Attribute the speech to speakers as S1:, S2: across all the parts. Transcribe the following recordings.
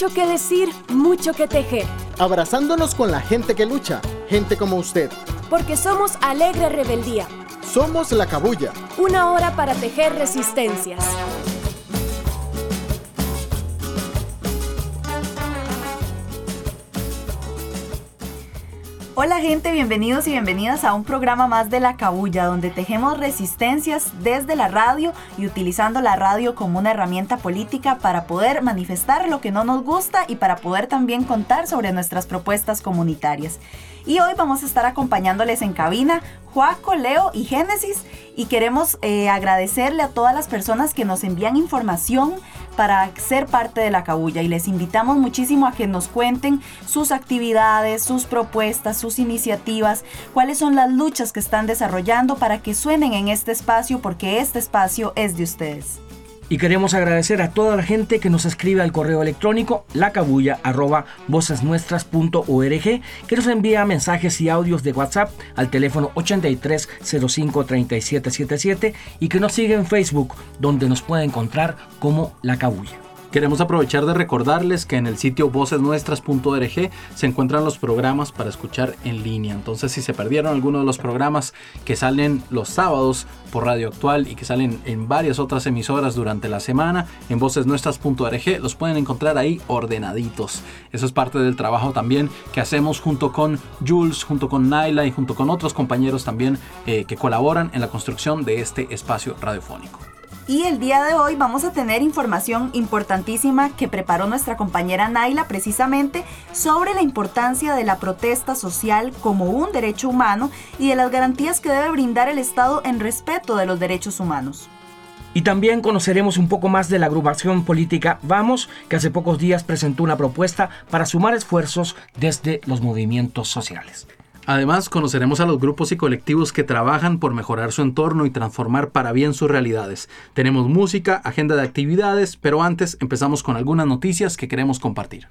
S1: Mucho que decir, mucho que tejer.
S2: Abrazándonos con la gente que lucha, gente como usted.
S1: Porque somos Alegre Rebeldía.
S2: Somos La Cabuya.
S1: 1 hora para tejer resistencias.
S3: Hola gente, bienvenidos y bienvenidas a un programa más de La Cabuya, donde tejemos resistencias desde la radio y utilizando la radio como una herramienta política para poder manifestar lo que no nos gusta y para poder también contar sobre nuestras propuestas comunitarias. Y hoy vamos a estar acompañándoles en cabina Joaco, Leo y Génesis, y queremos agradecerle a todas las personas que nos envían información para ser parte de La Cabuya, y les invitamos muchísimo a que nos cuenten sus actividades, sus propuestas, sus iniciativas, cuáles son las luchas que están desarrollando para que suenen en este espacio, porque este espacio es de ustedes.
S4: Y queremos agradecer a toda la gente que nos escribe al correo electrónico lacabuya@vocesnuestras.org, que nos envía mensajes y audios de WhatsApp al teléfono 83053777 y que nos sigue en Facebook, donde nos puede encontrar como La Cabuya.
S5: Queremos aprovechar de recordarles que en el sitio vocesnuestras.org se encuentran los programas para escuchar en línea. Entonces, si se perdieron alguno de los programas que salen los sábados por Radio Actual y que salen en varias otras emisoras durante la semana, en vocesnuestras.org los pueden encontrar ahí ordenaditos. Eso es parte del trabajo también que hacemos junto con Jules, junto con Naila y junto con otros compañeros también que colaboran en la construcción de este espacio radiofónico.
S3: Y el día de hoy vamos a tener información importantísima que preparó nuestra compañera Naila, precisamente sobre la importancia de la protesta social como un derecho humano y de las garantías que debe brindar el Estado en respeto de los derechos humanos.
S4: Y también conoceremos un poco más de la agrupación política Vamos, que hace pocos días presentó una propuesta para sumar esfuerzos desde los movimientos sociales.
S5: Además, conoceremos a los grupos y colectivos que trabajan por mejorar su entorno y transformar para bien sus realidades. Tenemos música, agenda de actividades, pero antes empezamos con algunas noticias que queremos compartir.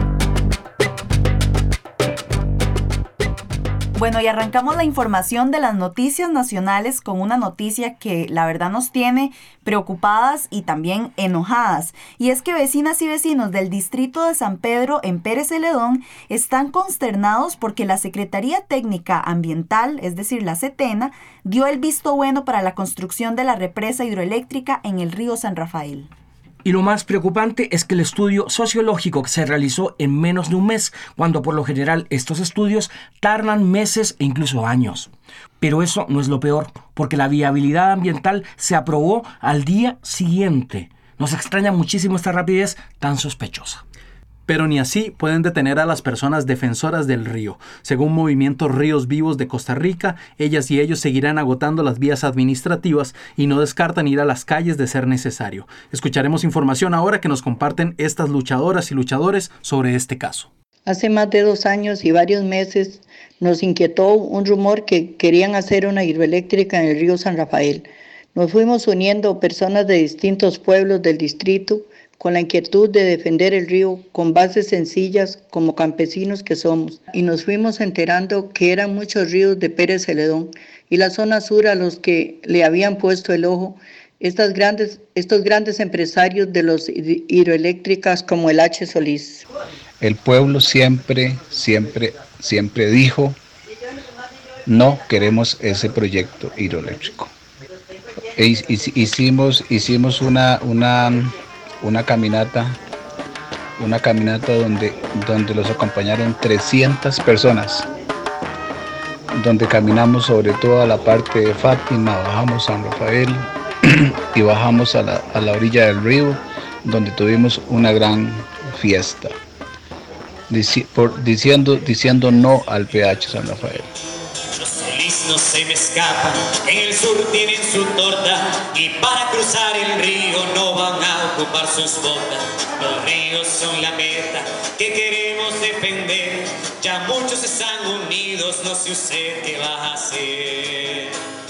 S3: Bueno, y arrancamos la información de las noticias nacionales con una noticia que la verdad nos tiene preocupadas y también enojadas. Y es que vecinas y vecinos del distrito de San Pedro en Pérez Celedón están consternados porque la Secretaría Técnica Ambiental, es decir, la SETENA, dio el visto bueno para la construcción de la represa hidroeléctrica en el río San Rafael.
S4: Y lo más preocupante es que el estudio sociológico que se realizó en menos de un mes, cuando por lo general estos estudios tardan meses e incluso años. Pero eso no es lo peor, porque la viabilidad ambiental se aprobó al día siguiente. Nos extraña muchísimo esta rapidez tan sospechosa.
S5: Pero ni así pueden detener a las personas defensoras del río. Según Movimiento Ríos Vivos de Costa Rica, ellas y ellos seguirán agotando las vías administrativas y no descartan ir a las calles de ser necesario. Escucharemos información ahora que nos comparten estas luchadoras y luchadores sobre este caso.
S6: Hace más de 2 años y varios meses nos inquietó un rumor que querían hacer una hidroeléctrica en el río San Rafael. Nos fuimos uniendo personas de distintos pueblos del distrito con la inquietud de defender el río con bases sencillas como campesinos que somos. Y nos fuimos enterando que eran muchos ríos de Pérez Celedón y la zona sur a los que le habían puesto el ojo estos grandes empresarios de las hidroeléctricas como el H. Solís.
S7: El pueblo siempre dijo, no queremos ese proyecto hidroeléctrico. Hicimos una caminata donde los acompañaron 300 personas, donde caminamos sobre toda la parte de Fátima, bajamos San Rafael y bajamos a la orilla del río, donde tuvimos una gran fiesta, diciendo no al PH San Rafael.
S8: No se me escapan, en el sur tienen su torta y para cruzar el río no van a ocupar sus botas. Los ríos son la meta que queremos defender, ya muchos están unidos, no sé usted qué va a hacer.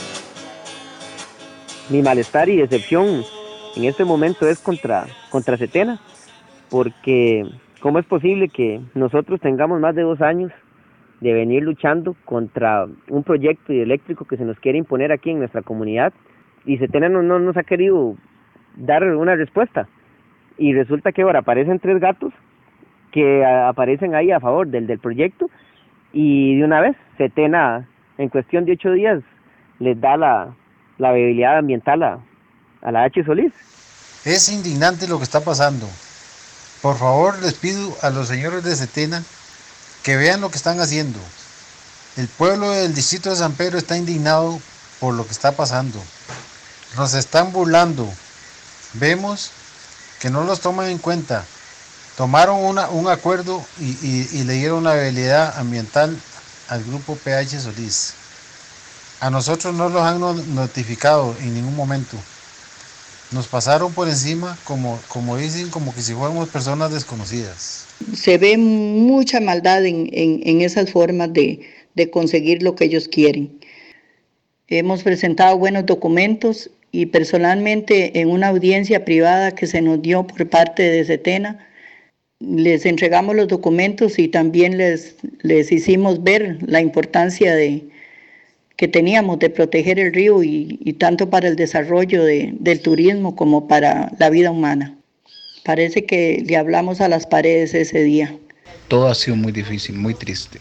S9: Mi malestar y decepción en este momento es contra SETENA, porque ¿cómo es posible que nosotros tengamos más de 2 años de venir luchando contra un proyecto hidroeléctrico que se nos quiere imponer aquí en nuestra comunidad y SETENA no nos ha querido dar una respuesta? Y resulta que ahora aparecen 3 gatos que aparecen ahí a favor del proyecto, y de una vez Setena en cuestión de 8 días les da la viabilidad ambiental a la H. Solís.
S10: Es indignante lo que está pasando. Por favor, les pido a los señores de Setena que vean lo que están haciendo. El pueblo del distrito de San Pedro está indignado por lo que está pasando. Nos están burlando. Vemos que no los toman en cuenta. Tomaron un acuerdo y le dieron la viabilidad ambiental al grupo PH Solís. A nosotros no los han notificado en ningún momento. Nos pasaron por encima, como dicen, como que si fuéramos personas desconocidas.
S6: Se ve mucha maldad en esas formas de conseguir lo que ellos quieren. Hemos presentado buenos documentos y personalmente en una audiencia privada que se nos dio por parte de Setena, les entregamos los documentos y también les hicimos ver la importancia que teníamos de proteger el río y tanto para el desarrollo del turismo como para la vida humana. Parece que le hablamos a las paredes ese día.
S7: Todo ha sido muy difícil, muy triste.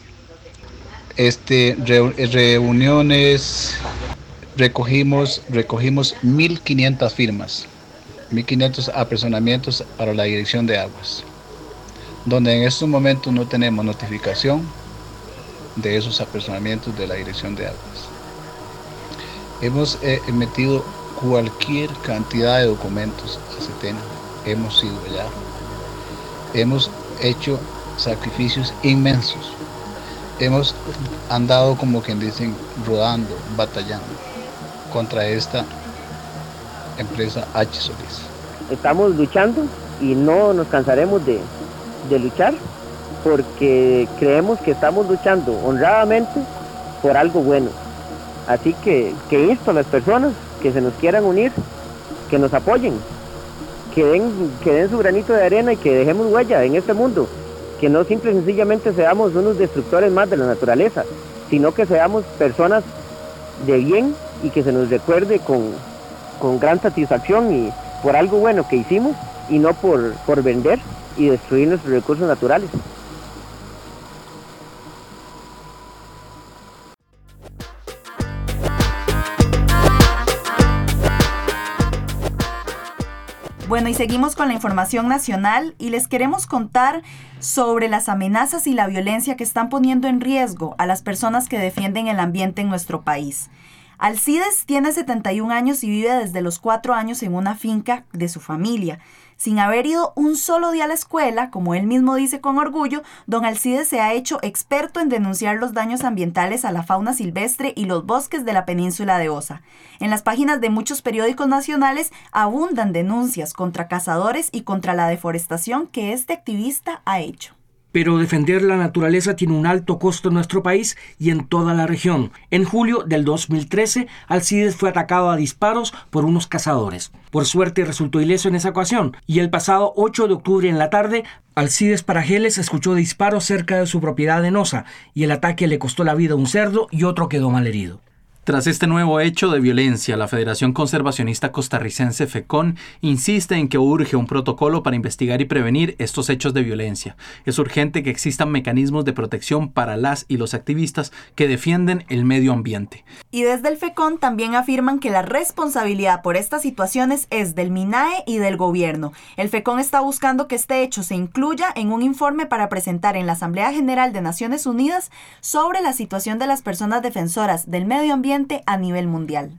S7: Reuniones, recogimos 1.500 firmas, 1.500 apersonamientos para la Dirección de Aguas, donde en estos momentos no tenemos notificación de esos apersonamientos de la Dirección de Aguas. Hemos emitido cualquier cantidad de documentos a Setena, hemos ido allá, hemos hecho sacrificios inmensos, hemos andado, como quien dicen, rodando, batallando contra esta empresa H. Solís.
S9: Estamos luchando y no nos cansaremos de luchar, porque creemos que estamos luchando honradamente por algo bueno. Así que insto a las personas que se nos quieran unir, que nos apoyen, que den su granito de arena y que dejemos huella en este mundo, que no simple y sencillamente seamos unos destructores más de la naturaleza, sino que seamos personas de bien y que se nos recuerde con gran satisfacción y por algo bueno que hicimos y no por vender y destruir nuestros recursos naturales.
S3: Bueno, y seguimos con la información nacional y les queremos contar sobre las amenazas y la violencia que están poniendo en riesgo a las personas que defienden el ambiente en nuestro país. Alcides tiene 71 años y vive desde los 4 años en una finca de su familia. Sin haber ido un solo día a la escuela, como él mismo dice con orgullo, don Alcides se ha hecho experto en denunciar los daños ambientales a la fauna silvestre y los bosques de la península de Osa. En las páginas de muchos periódicos nacionales abundan denuncias contra cazadores y contra la deforestación que este activista ha hecho.
S4: Pero defender la naturaleza tiene un alto costo en nuestro país y en toda la región. En julio del 2013, Alcides fue atacado a disparos por unos cazadores. Por suerte resultó ileso en esa ocasión y el pasado 8 de octubre en la tarde, Alcides Parajeles escuchó disparos cerca de su propiedad en Osa y el ataque le costó la vida a un cerdo y otro quedó malherido.
S5: Tras este nuevo hecho de violencia, la Federación Conservacionista Costarricense FECON insiste en que urge un protocolo para investigar y prevenir estos hechos de violencia. Es urgente que existan mecanismos de protección para las y los activistas que defienden el medio ambiente.
S3: Y desde el FECON también afirman que la responsabilidad por estas situaciones es del MINAE y del gobierno. El FECON está buscando que este hecho se incluya en un informe para presentar en la Asamblea General de Naciones Unidas sobre la situación de las personas defensoras del medio ambiente a nivel mundial.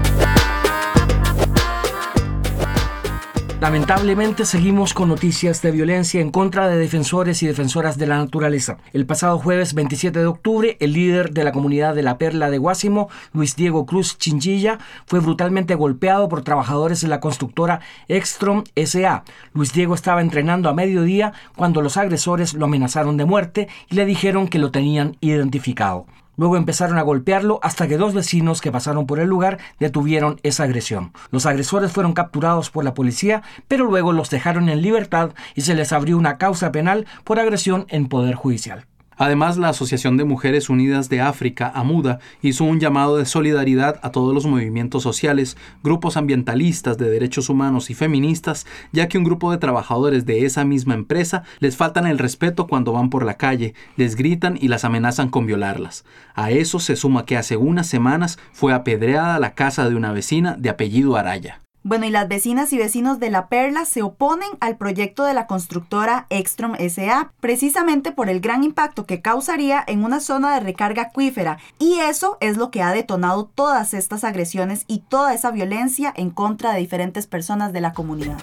S4: Lamentablemente seguimos con noticias de violencia en contra de defensores y defensoras de la naturaleza. El pasado jueves 27 de octubre, el líder de la comunidad de La Perla de Guásimo, Luis Diego Cruz Chinchilla, fue brutalmente golpeado por trabajadores de la constructora Ekstrom S.A. Luis Diego estaba entrenando a mediodía cuando los agresores lo amenazaron de muerte y le dijeron que lo tenían identificado. Luego empezaron a golpearlo hasta que 2 vecinos que pasaron por el lugar detuvieron esa agresión. Los agresores fueron capturados por la policía, pero luego los dejaron en libertad y se les abrió una causa penal por agresión en poder judicial.
S5: Además, la Asociación de Mujeres Unidas de África, AMUDA, hizo un llamado de solidaridad a todos los movimientos sociales, grupos ambientalistas, de derechos humanos y feministas, ya que un grupo de trabajadores de esa misma empresa les faltan el respeto cuando van por la calle, les gritan y las amenazan con violarlas. A eso se suma que hace unas semanas fue apedreada la casa de una vecina de apellido Araya.
S3: Bueno, y las vecinas y vecinos de La Perla se oponen al proyecto de la constructora Ekstrom S.A. precisamente por el gran impacto que causaría en una zona de recarga acuífera. Y eso es lo que ha detonado todas estas agresiones y toda esa violencia en contra de diferentes personas de la comunidad.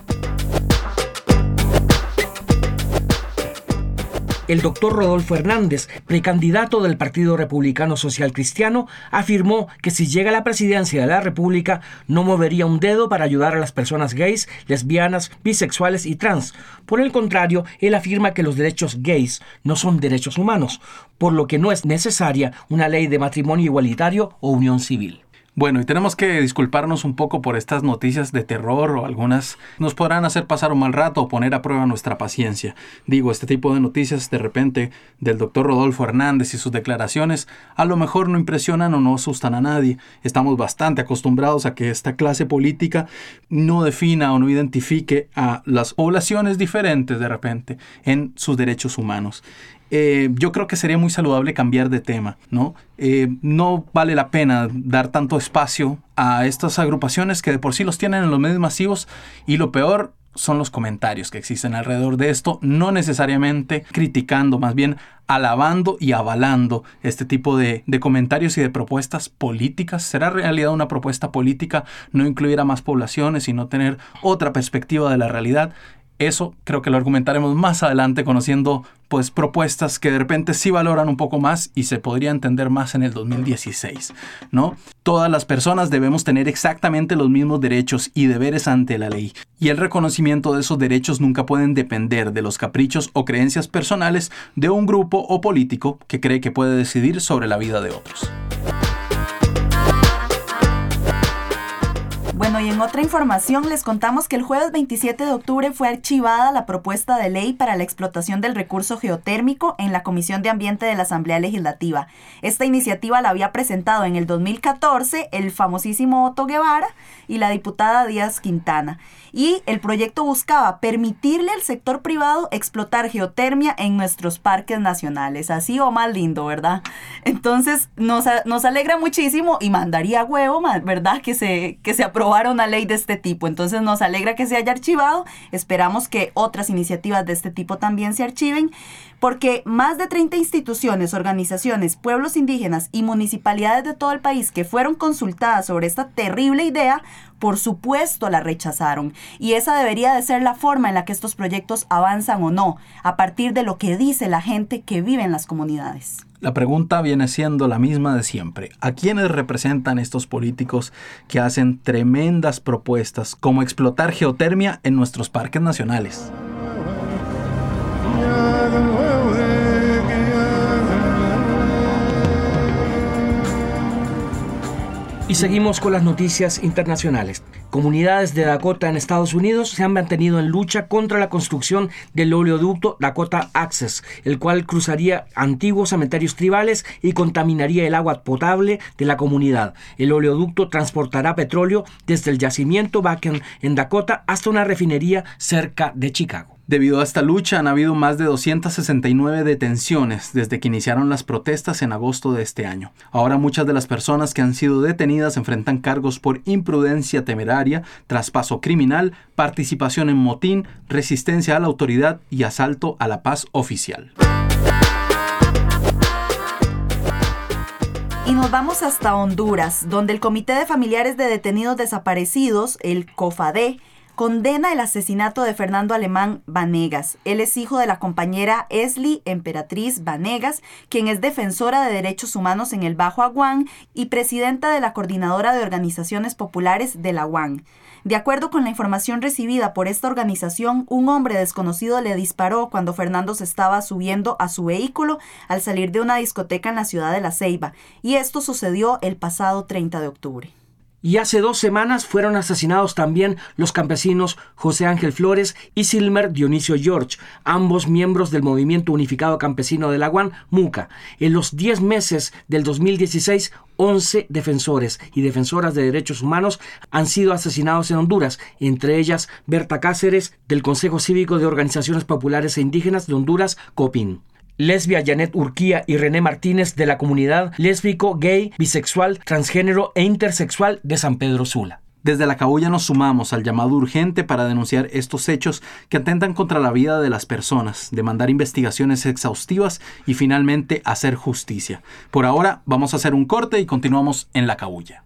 S4: El doctor Rodolfo Hernández, precandidato del Partido Republicano Social Cristiano, afirmó que si llega a la presidencia de la República no movería un dedo para ayudar a las personas gays, lesbianas, bisexuales y trans. Por el contrario, él afirma que los derechos gays no son derechos humanos, por lo que no es necesaria una ley de matrimonio igualitario o unión civil.
S5: Bueno, y tenemos que disculparnos un poco por estas noticias de terror, o algunas nos podrán hacer pasar un mal rato o poner a prueba nuestra paciencia. Digo, este tipo de noticias de repente del doctor Rodolfo Hernández y sus declaraciones a lo mejor no impresionan o no asustan a nadie. Estamos bastante acostumbrados a que esta clase política no defina o no identifique a las poblaciones diferentes de repente en sus derechos humanos. Yo creo que sería muy saludable cambiar de tema, ¿no? No vale la pena dar tanto espacio a estas agrupaciones que de por sí los tienen en los medios masivos, y lo peor son los comentarios que existen alrededor de esto, no necesariamente criticando, más bien alabando y avalando este tipo de comentarios y de propuestas políticas. ¿Será en realidad una propuesta política no incluir a más poblaciones y no tener otra perspectiva de la realidad? Eso creo que lo argumentaremos más adelante, conociendo pues propuestas que de repente sí valoran un poco más y se podría entender más en el 2016, ¿no? Todas las personas debemos tener exactamente los mismos derechos y deberes ante la ley, y el reconocimiento de esos derechos nunca pueden depender de los caprichos o creencias personales de un grupo o político que cree que puede decidir sobre la vida de otros.
S3: Bueno, y en otra información les contamos que el jueves 27 de octubre fue archivada la propuesta de ley para la explotación del recurso geotérmico en la Comisión de Ambiente de la Asamblea Legislativa. Esta iniciativa la había presentado en el 2014 el famosísimo Otto Guevara y la diputada Díaz Quintana. Y el proyecto buscaba permitirle al sector privado explotar geotermia en nuestros parques nacionales. Así o más lindo, ¿verdad? Entonces nos alegra muchísimo y mandaría huevo, ¿verdad? Que se aprobara una ley de este tipo. Entonces nos alegra que se haya archivado. Esperamos que otras iniciativas de este tipo también se archiven, porque más de 30 instituciones, organizaciones, pueblos indígenas y municipalidades de todo el país que fueron consultadas sobre esta terrible idea, por supuesto la rechazaron. Y esa debería de ser la forma en la que estos proyectos avanzan o no, a partir de lo que dice la gente que vive en las comunidades.
S5: La pregunta viene siendo la misma de siempre. ¿A quiénes representan estos políticos que hacen tremendas propuestas como explotar geotermia en nuestros parques nacionales?
S4: Y seguimos con las noticias internacionales. Comunidades de Dakota en Estados Unidos se han mantenido en lucha contra la construcción del oleoducto Dakota Access, el cual cruzaría antiguos cementerios tribales y contaminaría el agua potable de la comunidad. El oleoducto transportará petróleo desde el yacimiento Bakken en Dakota hasta una refinería cerca de Chicago.
S5: Debido a esta lucha han habido más de 269 detenciones desde que iniciaron las protestas en agosto de este año. Ahora muchas de las personas que han sido detenidas enfrentan cargos por imprudencia temeraria, traspaso criminal, participación en motín, resistencia a la autoridad y asalto a la paz oficial.
S3: Y nos vamos hasta Honduras, donde el Comité de Familiares de Detenidos Desaparecidos, el COFADE, condena el asesinato de Fernando Alemán Vanegas. Él es hijo de la compañera Esli Emperatriz Vanegas, quien es defensora de derechos humanos en el Bajo Aguán y presidenta de la Coordinadora de Organizaciones Populares de la Aguán. De acuerdo con la información recibida por esta organización, un hombre desconocido le disparó cuando Fernando se estaba subiendo a su vehículo al salir de una discoteca en la ciudad de La Ceiba, y esto sucedió el pasado 30 de octubre.
S4: Y hace 2 semanas fueron asesinados también los campesinos José Ángel Flores y Silmer Dionisio George, ambos miembros del Movimiento Unificado Campesino de Laguán, MUCA. En los 10 meses del 2016, 11 defensores y defensoras de derechos humanos han sido asesinados en Honduras, entre ellas Berta Cáceres, del Consejo Cívico de Organizaciones Populares e Indígenas de Honduras, COPIN. Lesbia Janet Urquía y René Martínez, de la comunidad lésbico, gay, bisexual, transgénero e intersexual de San Pedro Sula.
S5: Desde La Cabulla nos sumamos al llamado urgente para denunciar estos hechos que atentan contra la vida de las personas, demandar investigaciones exhaustivas y finalmente hacer justicia. Por ahora vamos a hacer un corte y continuamos en La Cabulla.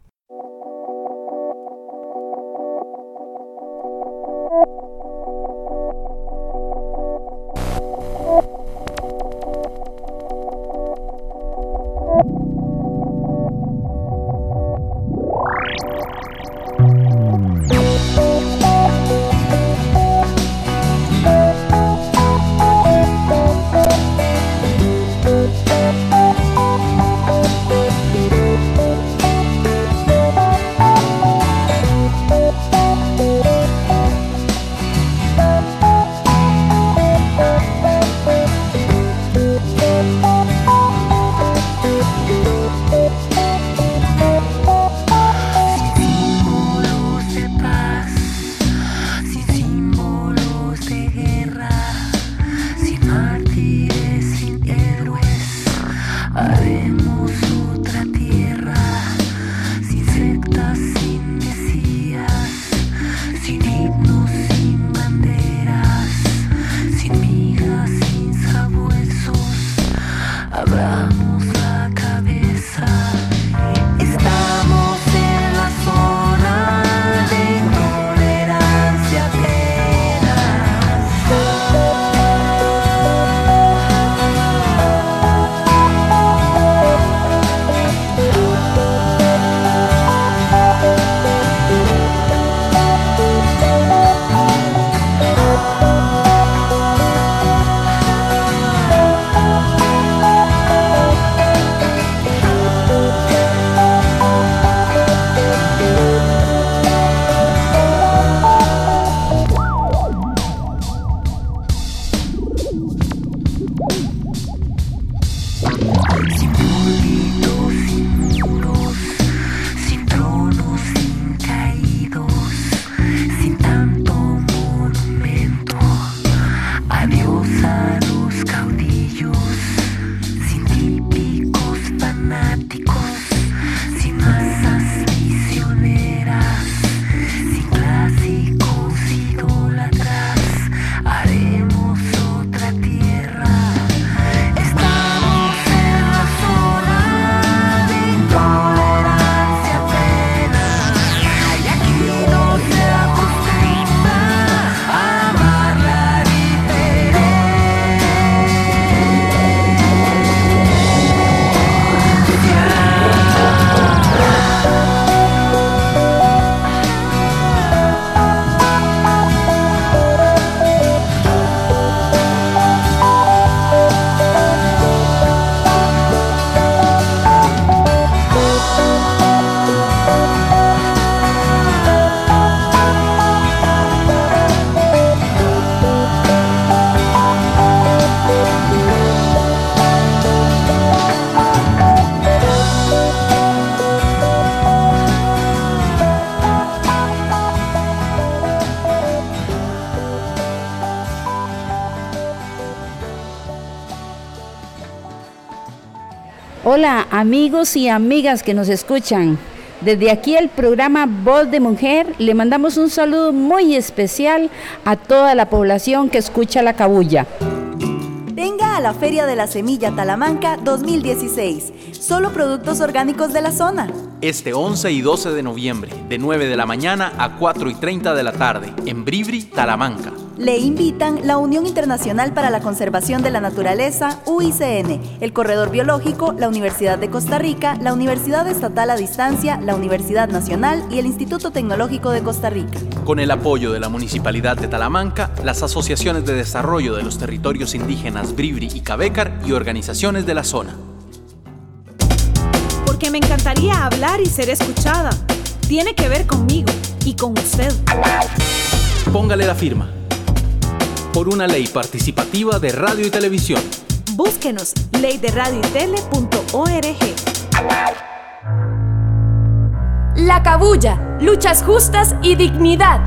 S11: Hola amigos y amigas que nos escuchan. Desde aquí el programa Voz de Mujer le mandamos un saludo muy especial a toda la población que escucha La Cabulla.
S3: Venga a la Feria de la Semilla Talamanca 2016. Solo productos orgánicos de la zona.
S12: Este 11 y 12 de noviembre, de 9 de la mañana a 4:30 de la tarde, en Bribri, Talamanca.
S3: Le invitan la Unión Internacional para la Conservación de la Naturaleza, UICN, el Corredor Biológico, la Universidad de Costa Rica, la Universidad Estatal a Distancia, la Universidad Nacional y el Instituto Tecnológico de Costa Rica.
S12: Con el apoyo de la Municipalidad de Talamanca, las asociaciones de desarrollo de los territorios indígenas Bribri y Cabécar y organizaciones de la zona.
S1: Porque me encantaría hablar y ser escuchada. tiene que ver conmigo y con usted.
S12: Póngale la firma. Por una ley participativa de radio y televisión.
S1: Búsquenos, leyderadioytele.org. La Cabulla, luchas justas y dignidad.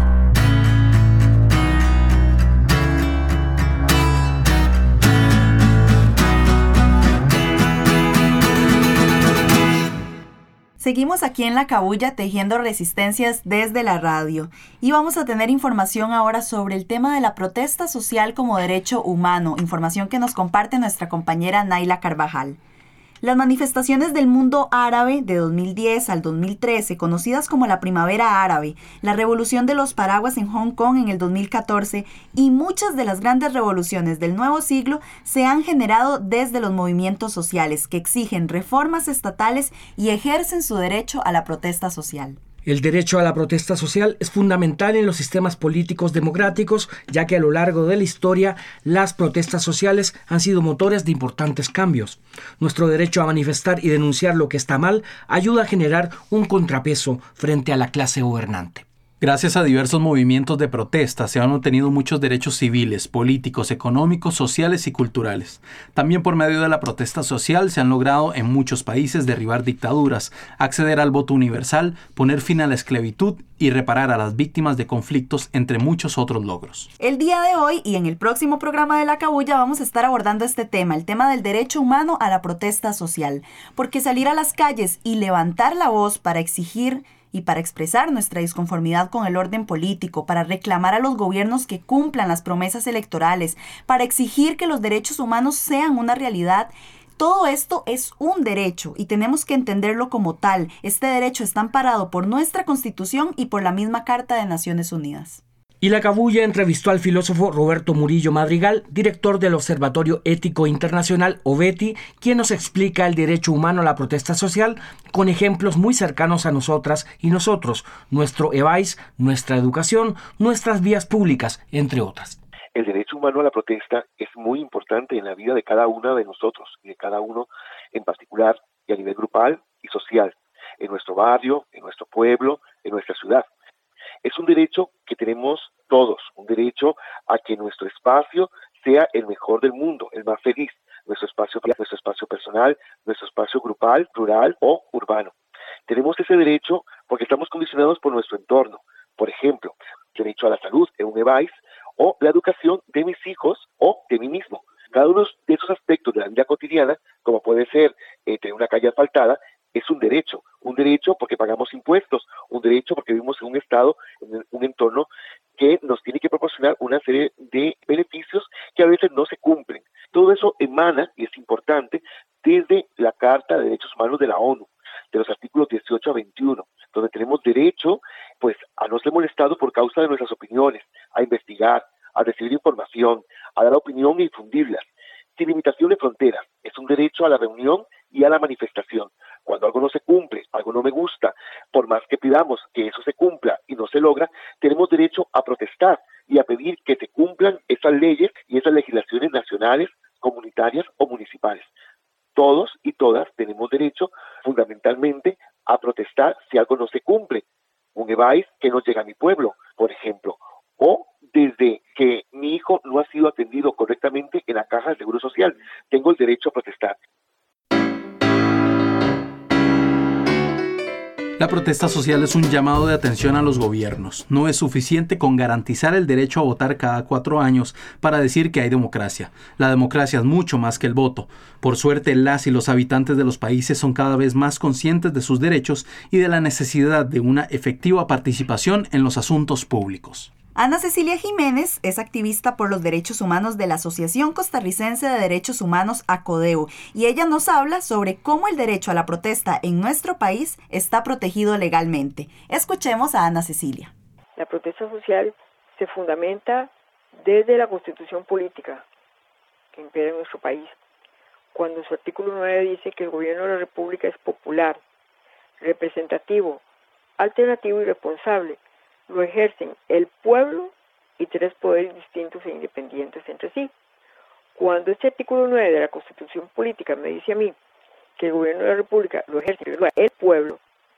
S3: Seguimos aquí en La Cabulla tejiendo resistencias desde la radio y vamos a tener información ahora sobre el tema de la protesta social como derecho humano, información que nos comparte nuestra compañera Naila Carvajal. Las manifestaciones del mundo árabe de 2010 al 2013, conocidas como la Primavera Árabe, la Revolución de los Paraguas en Hong Kong en el 2014 y muchas de las grandes revoluciones del nuevo siglo se han generado desde los movimientos sociales que exigen reformas estatales y ejercen su derecho a la protesta social.
S4: El derecho a la protesta social es fundamental en los sistemas políticos democráticos, ya que a lo largo de la historia las protestas sociales han sido motores de importantes cambios. Nuestro derecho a manifestar y denunciar lo que está mal ayuda a generar un contrapeso frente a la clase gobernante.
S5: Gracias a diversos movimientos de protesta se han obtenido muchos derechos civiles, políticos, económicos, sociales y culturales. También por medio de la protesta social se han logrado en muchos países derribar dictaduras, acceder al voto universal, poner fin a la esclavitud y reparar a las víctimas de conflictos, entre muchos otros logros.
S3: El día de hoy y en el próximo programa de La Cabulla vamos a estar abordando este tema, el tema del derecho humano a la protesta social, porque salir a las calles y levantar la voz para exigir y para expresar nuestra disconformidad con el orden político, para reclamar a los gobiernos que cumplan las promesas electorales, para exigir que los derechos humanos sean una realidad. Todo esto es un derecho y tenemos que entenderlo como tal. Este derecho está amparado por nuestra Constitución y por la misma Carta de Naciones Unidas.
S4: Y La Cabulla entrevistó al filósofo Roberto Murillo Madrigal, director del Observatorio Ético Internacional, OVETI, quien nos explica el derecho humano a la protesta social con ejemplos muy cercanos a nosotras y nosotros, nuestro EVAIS, nuestra educación, nuestras vías públicas, entre otras.
S13: El derecho humano a la protesta es muy importante en la vida de cada una de nosotros y de cada uno en particular y a nivel grupal y social, en nuestro barrio, en nuestro pueblo, en nuestra ciudad. Es un derecho que tenemos todos, un derecho a que nuestro espacio sea el mejor del mundo, el más feliz, nuestro espacio personal, nuestro espacio grupal, rural o urbano. Tenemos ese derecho porque estamos condicionados por nuestro entorno. Por ejemplo, el derecho a la salud en un EVAIS o la educación de mis hijos o de mí mismo. Cada uno de esos aspectos de la vida cotidiana, como puede ser tener una calle asfaltada, es un derecho porque pagamos impuestos, un derecho porque vivimos en un estado, en un entorno que nos tiene que proporcionar una serie de beneficios que a veces no se cumplen. Todo eso emana, y es importante, desde la Carta de Derechos Humanos de la ONU, de los artículos 18 a 21, donde tenemos derecho pues, a no ser molestados por causa de nuestras opiniones, a investigar, a recibir información, a dar opinión y difundirlas, sin limitación de fronteras. Es un derecho a la reunión y a la manifestación. Cuando algo no se cumple, algo no me gusta, por más que pidamos que eso se cumpla y no se logra, tenemos derecho a protestar y a pedir que se cumplan esas leyes y esas legislaciones nacionales, comunitarias o municipales. Todos y todas tenemos derecho fundamentalmente a protestar si algo no se cumple. Un EVAIS que no llega a mi pueblo, por ejemplo, o desde que mi hijo no ha sido atendido correctamente en la caja de seguro social. Tengo el derecho a protestar.
S5: La protesta social es un llamado de atención a los gobiernos. No es suficiente con garantizar el derecho a votar cada 4 años para decir que hay democracia. La democracia es mucho más que el voto. Por suerte, las y los habitantes de los países son cada vez más conscientes de sus derechos y de la necesidad de una efectiva participación en los asuntos públicos.
S3: Ana Cecilia Jiménez es activista por los derechos humanos de la Asociación Costarricense de Derechos Humanos, ACODEU, y ella nos habla sobre cómo el derecho a la protesta en nuestro país está protegido legalmente. Escuchemos a Ana Cecilia.
S14: La protesta social se fundamenta desde la Constitución política que impera en nuestro país, cuando su artículo 9 dice que el gobierno de la República es popular, representativo, alternativo y responsable. Lo ejercen el pueblo y 3 poderes distintos e independientes entre sí. Cuando este artículo 9 de la Constitución Política me dice a mí que el gobierno de la República lo ejerce el pueblo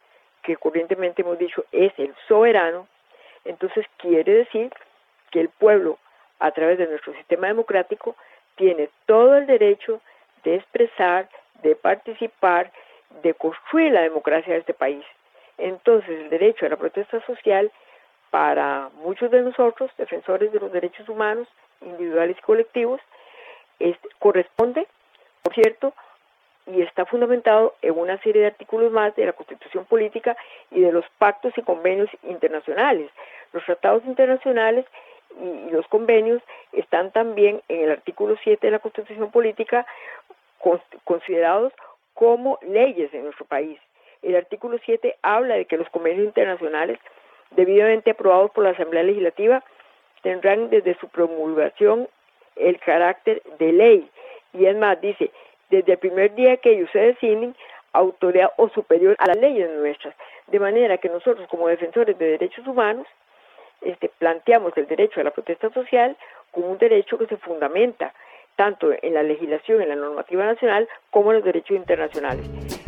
S14: que corrientemente hemos dicho es el soberano, entonces quiere decir que el pueblo, a través de nuestro sistema democrático, tiene todo el derecho de expresar, de participar, de construir la democracia de este país. Entonces, el derecho a la protesta social, para muchos de nosotros, defensores de los derechos humanos, individuales y colectivos, corresponde, por cierto, y está fundamentado en una serie de artículos más de la Constitución Política y de los pactos y convenios internacionales. Los tratados internacionales y los convenios están también en el artículo 7 de la Constitución Política considerados como leyes en nuestro país. El artículo 7 habla de que los convenios internacionales, debidamente aprobados por la Asamblea Legislativa, tendrán desde su promulgación el carácter de ley. Y es más, dice, desde el primer día que ellos se designen, autoridad o superior a las leyes nuestras. De manera que nosotros, como defensores de derechos humanos, planteamos el derecho a la protesta social como un derecho que se fundamenta tanto en la legislación, en la normativa nacional, como en los derechos internacionales.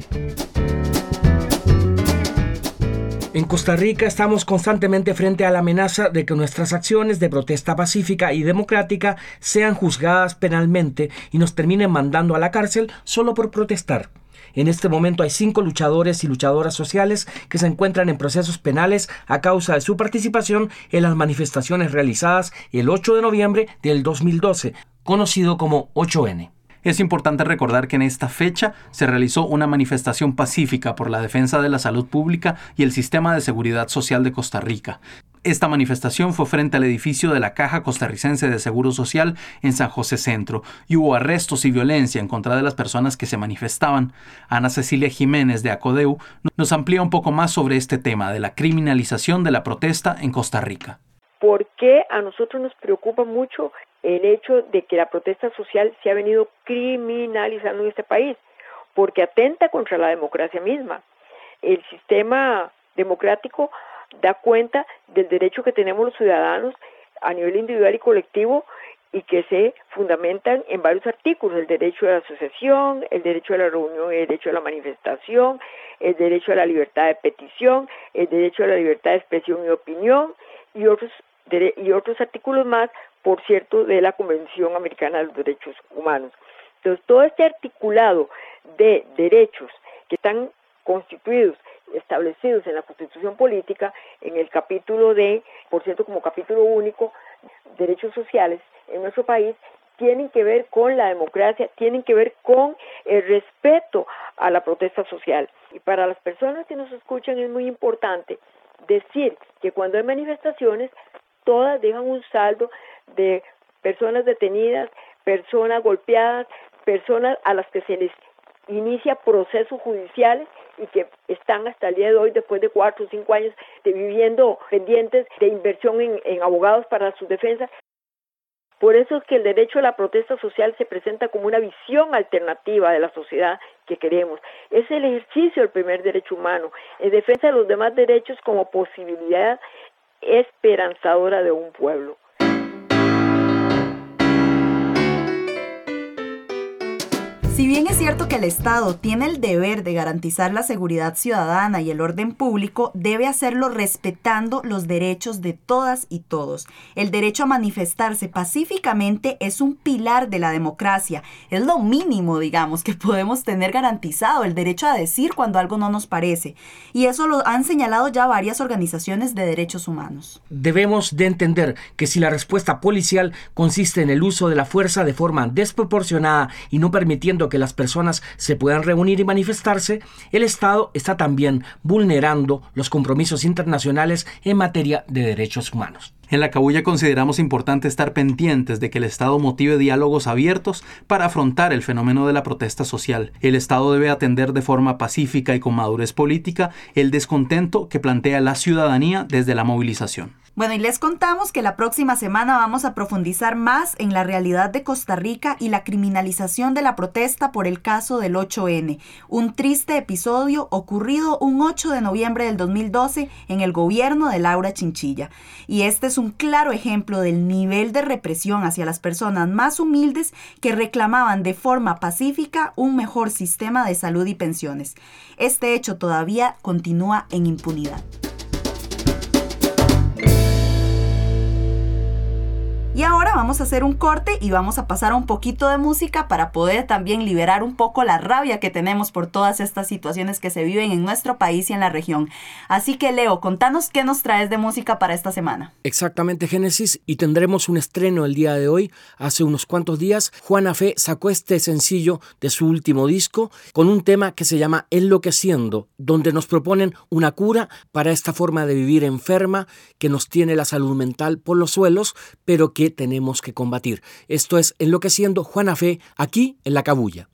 S4: En Costa Rica estamos constantemente frente a la amenaza de que nuestras acciones de protesta pacífica y democrática sean juzgadas penalmente y nos terminen mandando a la cárcel solo por protestar. En este momento hay 5 luchadores y luchadoras sociales que se encuentran en procesos penales a causa de su participación en las manifestaciones realizadas el 8 de noviembre del 2012, conocido como 8N.
S5: Es importante recordar que en esta fecha se realizó una manifestación pacífica por la defensa de la salud pública y el sistema de seguridad social de Costa Rica. Esta manifestación fue frente al edificio de la Caja Costarricense de Seguro Social en San José Centro y hubo arrestos y violencia en contra de las personas que se manifestaban. Ana Cecilia Jiménez de ACODEU nos amplía un poco más sobre este tema de la criminalización de la protesta en Costa Rica.
S14: ¿Por qué a nosotros nos preocupa mucho el hecho de que la protesta social se ha venido criminalizando en este país? Porque atenta contra la democracia misma. El sistema democrático da cuenta del derecho que tenemos los ciudadanos a nivel individual y colectivo y que se fundamentan en varios artículos: el derecho a la asociación, el derecho a la reunión, el derecho a la manifestación, el derecho a la libertad de petición, el derecho a la libertad de expresión y opinión y otros artículos más, por cierto, de la Convención Americana de los Derechos Humanos. Entonces, todo este articulado de derechos que están constituidos, establecidos en la Constitución Política, en el capítulo por cierto, como capítulo único, derechos sociales en nuestro país, tienen que ver con la democracia, tienen que ver con el respeto a la protesta social. Y para las personas que nos escuchan es muy importante decir que cuando hay manifestaciones, todas dejan un saldo de personas detenidas, personas golpeadas, personas a las que se les inicia procesos judiciales y que están hasta el día de hoy, después de 4 o 5 años, viviendo pendientes de inversión en abogados para su defensa. Por eso es que el derecho a la protesta social se presenta como una visión alternativa de la sociedad que queremos. Es el ejercicio del primer derecho humano, en defensa de los demás derechos como posibilidad esperanzadora de un pueblo.
S3: Si bien es cierto que el Estado tiene el deber de garantizar la seguridad ciudadana y el orden público, debe hacerlo respetando los derechos de todas y todos. El derecho a manifestarse pacíficamente es un pilar de la democracia. Es lo mínimo, digamos, que podemos tener garantizado, el derecho a decir cuando algo no nos parece. Y eso lo han señalado ya varias organizaciones de derechos humanos.
S4: Debemos de entender que si la respuesta policial consiste en el uso de la fuerza de forma desproporcionada y no permitiendo que las personas se puedan reunir y manifestarse, el Estado está también vulnerando los compromisos internacionales en materia de derechos humanos.
S5: En La Cabulla consideramos importante estar pendientes de que el Estado motive diálogos abiertos para afrontar el fenómeno de la protesta social. El Estado debe atender de forma pacífica y con madurez política el descontento que plantea la ciudadanía desde la movilización.
S3: Bueno, y les contamos que la próxima semana vamos a profundizar más en la realidad de Costa Rica y la criminalización de la protesta por el caso del 8N, un triste episodio ocurrido un 8 de noviembre del 2012 en el gobierno de Laura Chinchilla. Y este es un un claro ejemplo del nivel de represión hacia las personas más humildes que reclamaban de forma pacífica un mejor sistema de salud y pensiones. Este hecho todavía continúa en impunidad. Y ahora vamos a hacer un corte y vamos a pasar un poquito de música para poder también liberar un poco la rabia que tenemos por todas estas situaciones que se viven en nuestro país y en la región. Así que Leo, contanos qué nos traes de música para esta semana.
S4: Exactamente, Génesis, y tendremos un estreno el día de hoy. Hace unos cuantos días, Juana Fe sacó este sencillo de su último disco con un tema que se llama Enloqueciendo, donde nos proponen una cura para esta forma de vivir enferma que nos tiene la salud mental por los suelos, pero que tenemos que combatir. Esto es Enloqueciendo, Juana Fe, aquí en La Cabulla.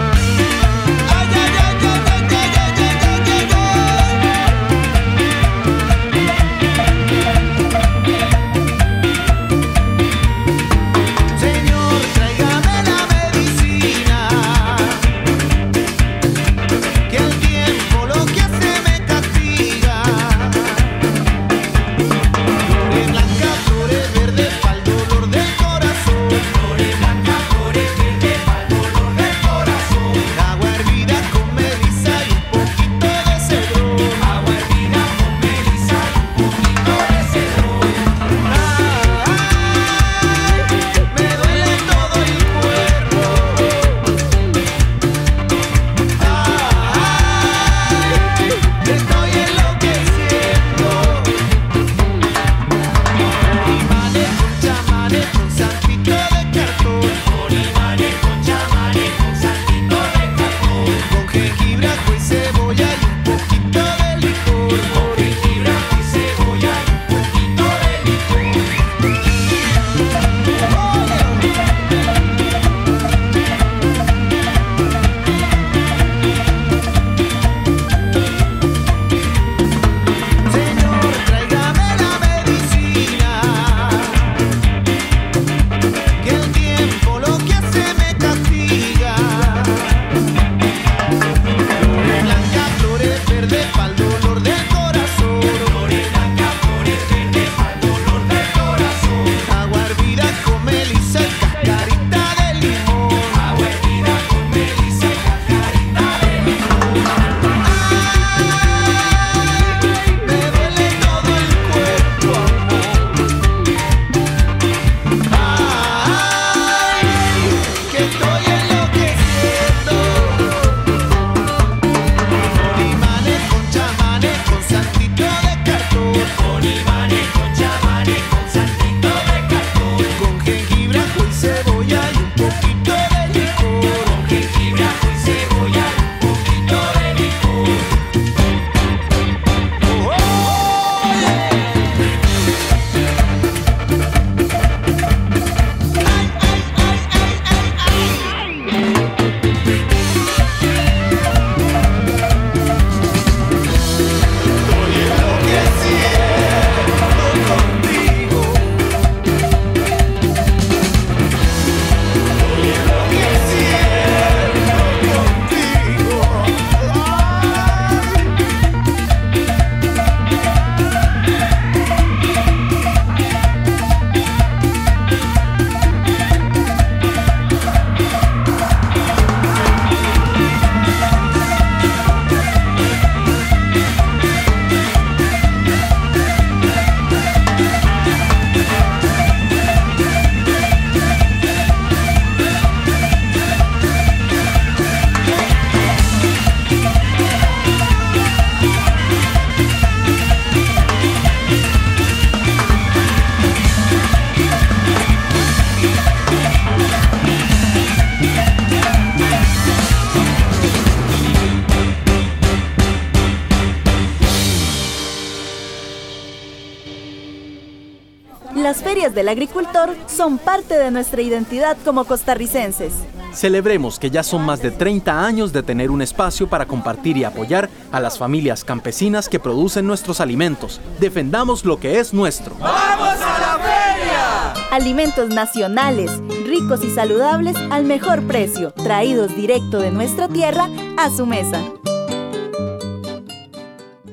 S3: Las ferias del agricultor son parte de nuestra identidad como costarricenses.
S12: Celebremos que ya son más de 30 años de tener un espacio para compartir y apoyar a las familias campesinas que producen nuestros alimentos. Defendamos lo que es nuestro.
S15: ¡Vamos a la feria!
S3: Alimentos nacionales, ricos y saludables al mejor precio, traídos directo de nuestra tierra a su mesa.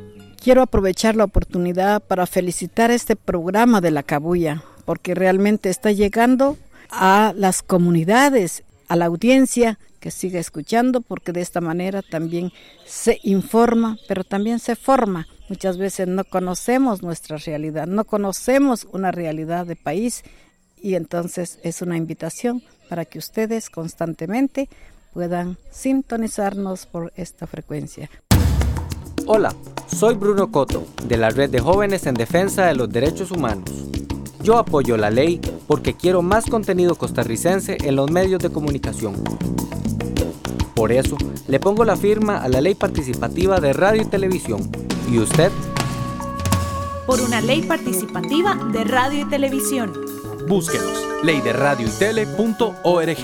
S16: Quiero aprovechar la oportunidad para felicitar este programa de La Cabulla, porque realmente está llegando a las comunidades, a la audiencia que siga escuchando, porque de esta manera también se informa, pero también se forma. Muchas veces no conocemos nuestra realidad, no conocemos una realidad de país, y entonces es una invitación para que ustedes constantemente puedan sintonizarnos por esta frecuencia.
S17: Hola, soy Bruno Coto, de la Red de Jóvenes en Defensa de los Derechos Humanos. Yo apoyo la ley porque quiero más contenido costarricense en los medios de comunicación. Por eso, le pongo la firma a la Ley Participativa de Radio y Televisión. ¿Y usted?
S18: Por una ley participativa de radio y televisión.
S12: Búsquenos, leyderadioytele.org.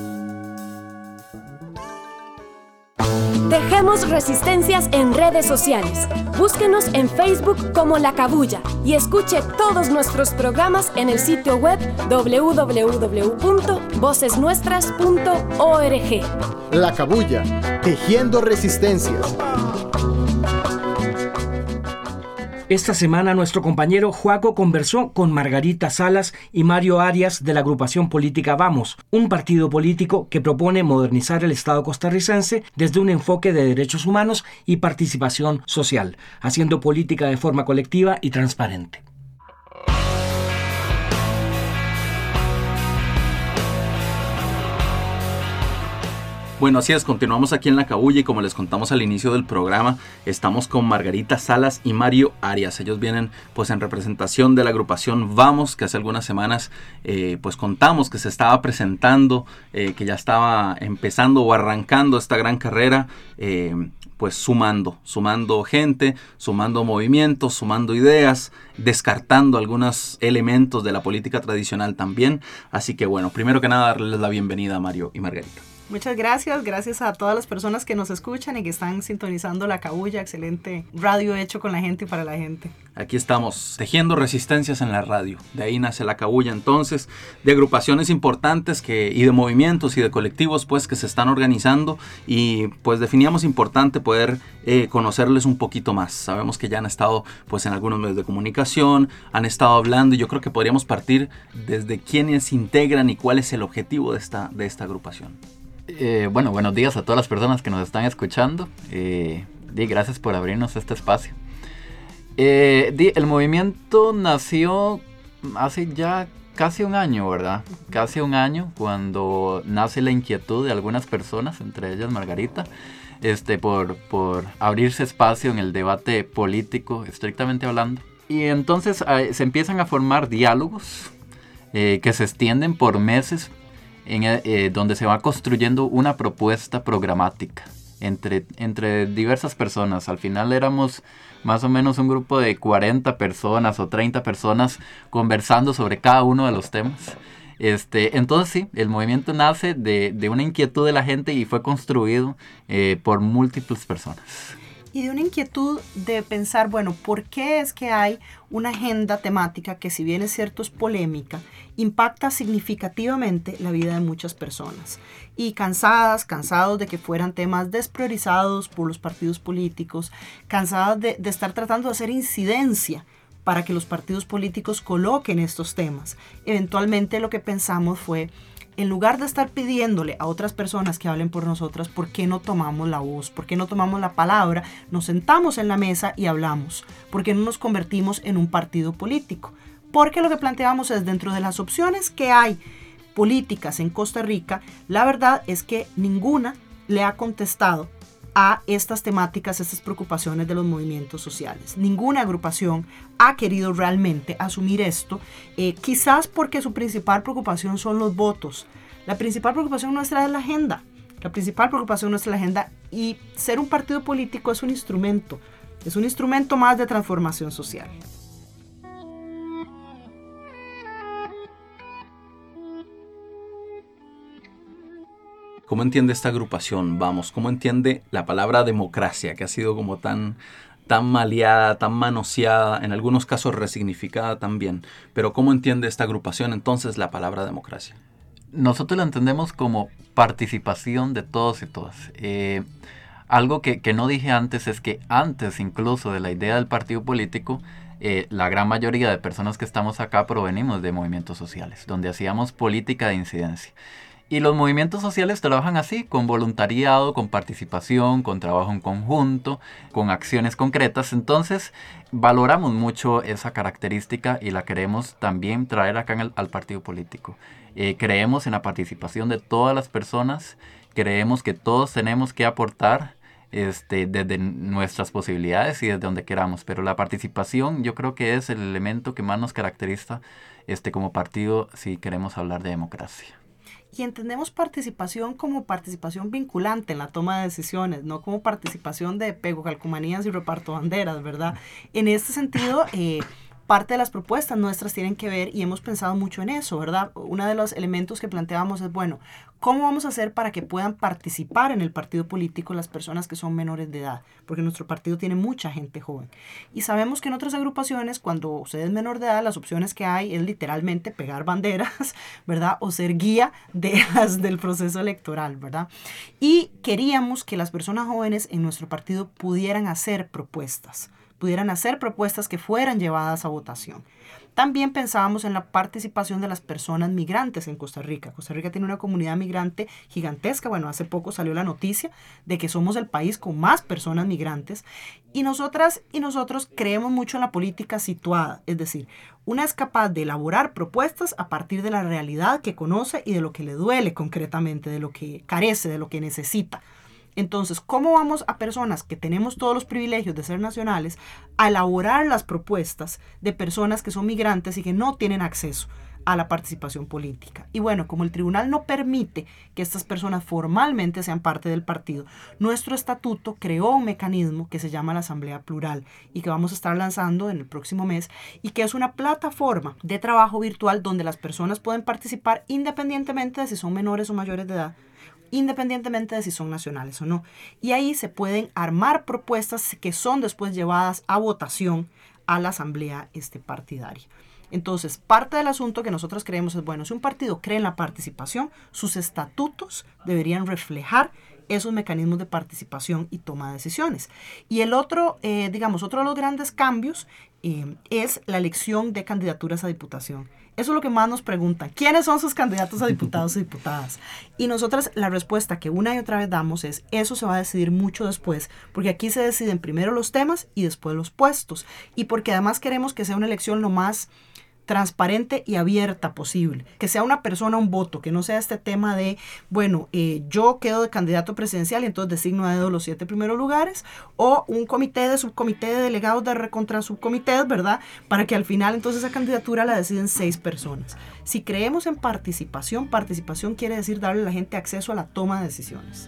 S1: Tejemos resistencias en redes sociales. Búsquenos en Facebook como La Cabulla y escuche todos nuestros programas en el sitio web www.vocesnuestras.org.
S2: La Cabulla, tejiendo resistencias.
S4: Esta semana nuestro compañero Joaco conversó con Margarita Salas y Mario Arias de la agrupación política Vamos, un partido político que propone modernizar el Estado costarricense desde un enfoque de derechos humanos y participación social, haciendo política de forma colectiva y transparente.
S5: Bueno, así es, continuamos aquí en La Cabulla y como les contamos al inicio del programa, estamos con Margarita Salas y Mario Arias. Ellos vienen pues en representación de la agrupación Vamos, que hace algunas semanas pues contamos que se estaba presentando, que ya estaba empezando o arrancando esta gran carrera, pues sumando gente, sumando movimientos, sumando ideas, descartando algunos elementos de la política tradicional también. Así que bueno, primero que nada darles la bienvenida a Mario y Margarita.
S19: Muchas gracias a todas las personas que nos escuchan y que están sintonizando La Cabulla, excelente radio hecho con la gente y para la gente.
S5: Aquí estamos tejiendo resistencias en la radio, de ahí nace La Cabulla entonces, de agrupaciones importantes y de movimientos y de colectivos pues que se están organizando y pues definíamos importante poder conocerles un poquito más. Sabemos que ya han estado pues en algunos medios de comunicación, han estado hablando y yo creo que podríamos partir desde quiénes integran y cuál es el objetivo de esta agrupación.
S20: Bueno, buenos días a todas las personas que nos están escuchando. Gracias por abrirnos este espacio. El movimiento nació hace ya casi un año, ¿verdad? Casi un año cuando nace la inquietud de algunas personas, entre ellas Margarita, por abrirse espacio en el debate político, estrictamente hablando. Y entonces se empiezan a formar diálogos que se extienden por meses, donde se va construyendo una propuesta programática entre diversas personas. Al final éramos más o menos un grupo de 40 personas o 30 personas conversando sobre cada uno de los temas. Entonces sí, el movimiento nace de una inquietud de la gente y fue construido por múltiples personas.
S19: Y de una inquietud de pensar, bueno, ¿por qué es que hay una agenda temática que, si bien es cierto es polémica, impacta significativamente la vida de muchas personas? Y cansados de que fueran temas despriorizados por los partidos políticos, cansados de estar tratando de hacer incidencia para que los partidos políticos coloquen estos temas. Eventualmente lo que pensamos fue, en lugar de estar pidiéndole a otras personas que hablen por nosotras, ¿por qué no tomamos la voz? ¿Por qué no tomamos la palabra? Nos sentamos en la mesa y hablamos. ¿Por qué no nos convertimos en un partido político? Porque lo que planteamos es, dentro de las opciones que hay políticas en Costa Rica, la verdad es que ninguna le ha contestado a estas temáticas, estas preocupaciones de los movimientos sociales. Ninguna agrupación ha querido realmente asumir esto, quizás porque su principal preocupación son los votos. La principal preocupación nuestra es la agenda. La principal preocupación nuestra es la agenda, y ser un partido político es un instrumento más de transformación social.
S5: ¿Cómo entiende esta agrupación? Vamos, ¿cómo entiende la palabra democracia, que ha sido como tan maleada, tan manoseada, en algunos casos resignificada también? Pero ¿cómo entiende esta agrupación entonces la palabra democracia?
S20: Nosotros la entendemos como participación de todos y todas. Algo que no dije antes es que antes incluso de la idea del partido político, la gran mayoría de personas que estamos acá provenimos de movimientos sociales, donde hacíamos política de incidencia. Y los movimientos sociales trabajan así, con voluntariado, con participación, con trabajo en conjunto, con acciones concretas. Entonces, valoramos mucho esa característica y la queremos también traer acá al partido político. Creemos en la participación de todas las personas, creemos que todos tenemos que aportar desde nuestras posibilidades y desde donde queramos, pero la participación yo creo que es el elemento que más nos caracteriza como partido si queremos hablar de democracia.
S19: Y entendemos participación como participación vinculante en la toma de decisiones, no como participación de pego calcomanías y reparto banderas, ¿verdad? En este sentido, parte de las propuestas nuestras tienen que ver, y hemos pensado mucho en eso, ¿verdad? Uno de los elementos que planteábamos es, bueno, ¿cómo vamos a hacer para que puedan participar en el partido político las personas que son menores de edad? Porque nuestro partido tiene mucha gente joven. Y sabemos que en otras agrupaciones, cuando usted es menor de edad, las opciones que hay es literalmente pegar banderas, ¿verdad? O ser guía del proceso electoral, ¿verdad? Y queríamos que las personas jóvenes en nuestro partido pudieran hacer propuestas que fueran llevadas a votación. También pensábamos en la participación de las personas migrantes en Costa Rica. Costa Rica tiene una comunidad migrante gigantesca. Bueno, hace poco salió la noticia de que somos el país con más personas migrantes. Y nosotras y nosotros creemos mucho en la política situada. Es decir, una es capaz de elaborar propuestas a partir de la realidad que conoce y de lo que le duele concretamente, de lo que carece, de lo que necesita. Entonces, ¿cómo vamos a personas que tenemos todos los privilegios de ser nacionales a elaborar las propuestas de personas que son migrantes y que no tienen acceso a la participación política? Y bueno, como el tribunal no permite que estas personas formalmente sean parte del partido, nuestro estatuto creó un mecanismo que se llama la Asamblea Plural y que vamos a estar lanzando en el próximo mes, y que es una plataforma de trabajo virtual donde las personas pueden participar independientemente de si son menores o mayores de edad, independientemente de si son nacionales o no. Y ahí se pueden armar propuestas que son después llevadas a votación a la asamblea partidaria. Entonces, parte del asunto que nosotros creemos es, bueno, si un partido cree en la participación, sus estatutos deberían reflejar esos mecanismos de participación y toma de decisiones. Y el otro, otro de los grandes cambios es la elección de candidaturas a diputación. Eso es lo que más nos preguntan. ¿Quiénes son sus candidatos a diputados y diputadas? Y nosotras la respuesta que una y otra vez damos es, eso se va a decidir mucho después, porque aquí se deciden primero los temas y después los puestos. Y porque además queremos que sea una elección lo más transparente y abierta posible, que sea una persona, un voto, que no sea este tema de, bueno, yo quedo de candidato presidencial y entonces designo a dedo los 7 primeros lugares, o un comité de subcomité de delegados de recontra subcomités, ¿verdad? Para que al final entonces esa candidatura la deciden 6 personas. Si creemos en participación, participación quiere decir darle a la gente acceso a la toma de decisiones.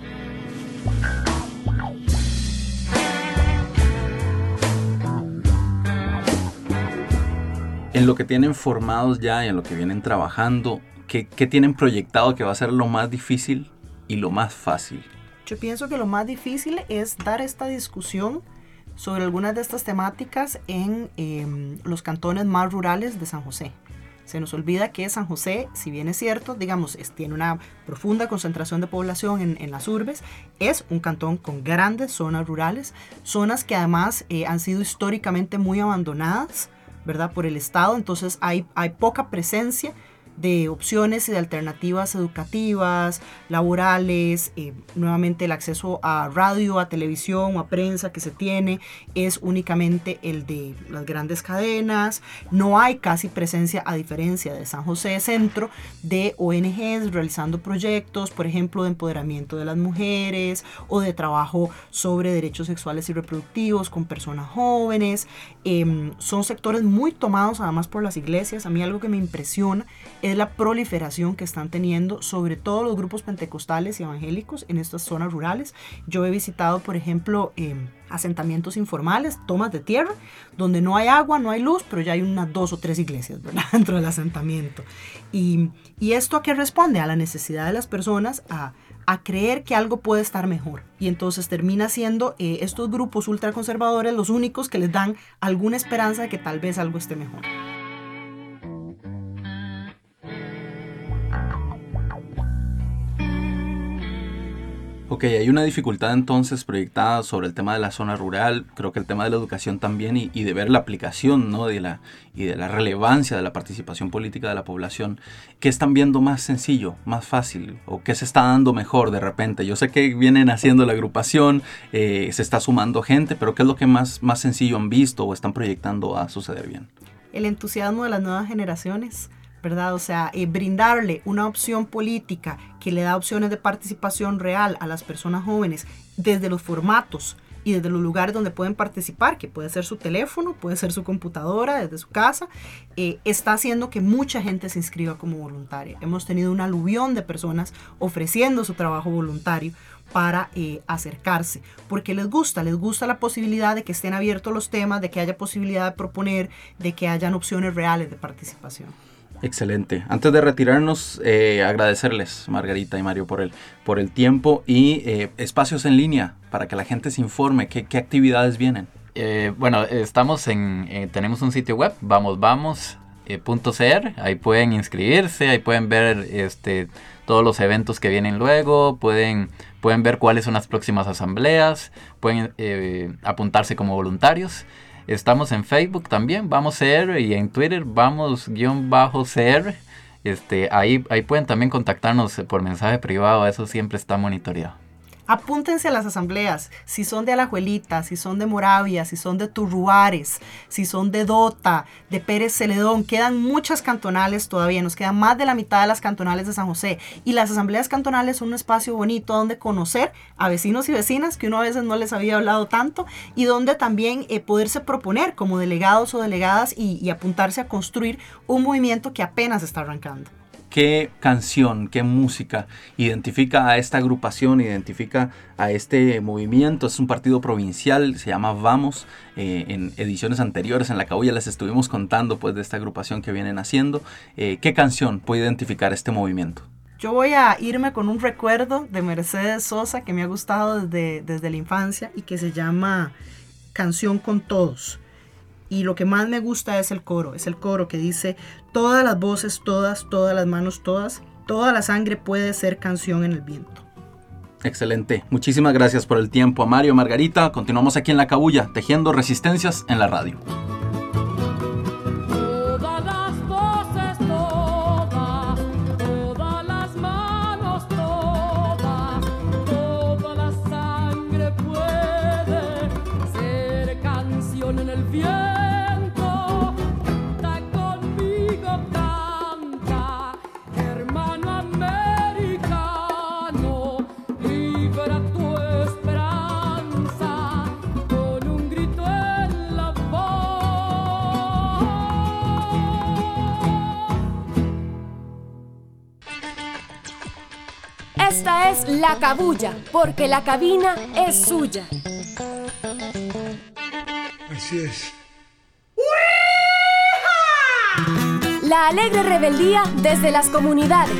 S5: En lo que tienen formados ya y en lo que vienen trabajando, ¿qué tienen proyectado que va a ser lo más difícil y lo más fácil?
S19: Yo pienso que lo más difícil es dar esta discusión sobre algunas de estas temáticas en los cantones más rurales de San José. Se nos olvida que San José, si bien es cierto, tiene una profunda concentración de población en las urbes, es un cantón con grandes zonas rurales, zonas que además han sido históricamente muy abandonadas, ¿verdad? Por el Estado. Entonces hay poca presencia de opciones y de alternativas educativas, laborales. Nuevamente el acceso a radio, a televisión o a prensa que se tiene es únicamente el de las grandes cadenas. No hay casi presencia, a diferencia de San José Centro, de ONGs realizando proyectos, por ejemplo, de empoderamiento de las mujeres o de trabajo sobre derechos sexuales y reproductivos con personas jóvenes. Son sectores muy tomados además por las iglesias. A mí algo que me impresiona es la proliferación que están teniendo, sobre todo los grupos pentecostales y evangélicos en estas zonas rurales. Yo he visitado, por ejemplo, asentamientos informales, tomas de tierra, donde no hay agua, no hay luz, pero ya hay unas 2 o 3 iglesias, ¿verdad?, dentro del asentamiento. ¿Y esto a qué responde? A la necesidad de las personas a creer que algo puede estar mejor. Y entonces termina siendo estos grupos ultraconservadores los únicos que les dan alguna esperanza de que tal vez algo esté mejor.
S5: Ok, hay una dificultad entonces proyectada sobre el tema de la zona rural, creo que el tema de la educación también y de ver la aplicación, ¿no? y de la relevancia de la participación política de la población. ¿Qué están viendo más sencillo, más fácil o qué se está dando mejor de repente? Yo sé que vienen haciendo la agrupación, se está sumando gente, pero ¿qué es lo que más sencillo han visto o están proyectando a suceder bien?
S19: El entusiasmo de las nuevas generaciones, ¿verdad? O sea, brindarle una opción política que le da opciones de participación real a las personas jóvenes desde los formatos y desde los lugares donde pueden participar, que puede ser su teléfono, puede ser su computadora, desde su casa, está haciendo que mucha gente se inscriba como voluntaria. Hemos tenido un aluvión de personas ofreciendo su trabajo voluntario para acercarse, porque les gusta la posibilidad de que estén abiertos los temas, de que haya posibilidad de proponer, de que hayan opciones reales de participación.
S5: Excelente. Antes de retirarnos, agradecerles, Margarita y Mario, por el tiempo y espacios en línea para que la gente se informe. ¿Qué actividades vienen?
S20: Bueno, tenemos un sitio web, vamosvamos.cr. Ahí pueden inscribirse, ahí pueden ver todos los eventos que vienen luego, pueden ver cuáles son las próximas asambleas, pueden apuntarse como voluntarios. Estamos en Facebook también, Vamos CR, y en Twitter, Vamos_CR. Ahí pueden también contactarnos por mensaje privado, eso siempre está monitoreado.
S19: Apúntense a las asambleas, si son de Alajuelita, si son de Moravia, si son de Turruares, si son de Dota, de Pérez Celedón. Quedan muchas cantonales todavía, nos quedan más de la mitad de las cantonales de San José. Y las asambleas cantonales son un espacio bonito donde conocer a vecinos y vecinas que uno a veces no les había hablado tanto y donde también poderse proponer como delegados o delegadas y apuntarse a construir un movimiento que apenas está arrancando.
S5: ¿Qué canción, qué música identifica a esta agrupación, identifica a este movimiento? Es un partido provincial, se llama Vamos. En ediciones anteriores en La Cabulla les estuvimos contando pues de esta agrupación que vienen haciendo. ¿Qué canción puede identificar este movimiento?
S19: Yo voy a irme con un recuerdo de Mercedes Sosa que me ha gustado desde la infancia y que se llama Canción con Todos. Y lo que más me gusta es el coro que dice: todas las voces, todas las manos, toda la sangre puede ser canción en el viento.
S5: Excelente, muchísimas gracias por el tiempo a Mario, Margarita. Continuamos aquí en La Cabulla, tejiendo resistencias en la radio.
S1: Esta es La Cabulla, porque la cabina es suya.
S21: Así es.
S1: La alegre rebeldía desde las comunidades.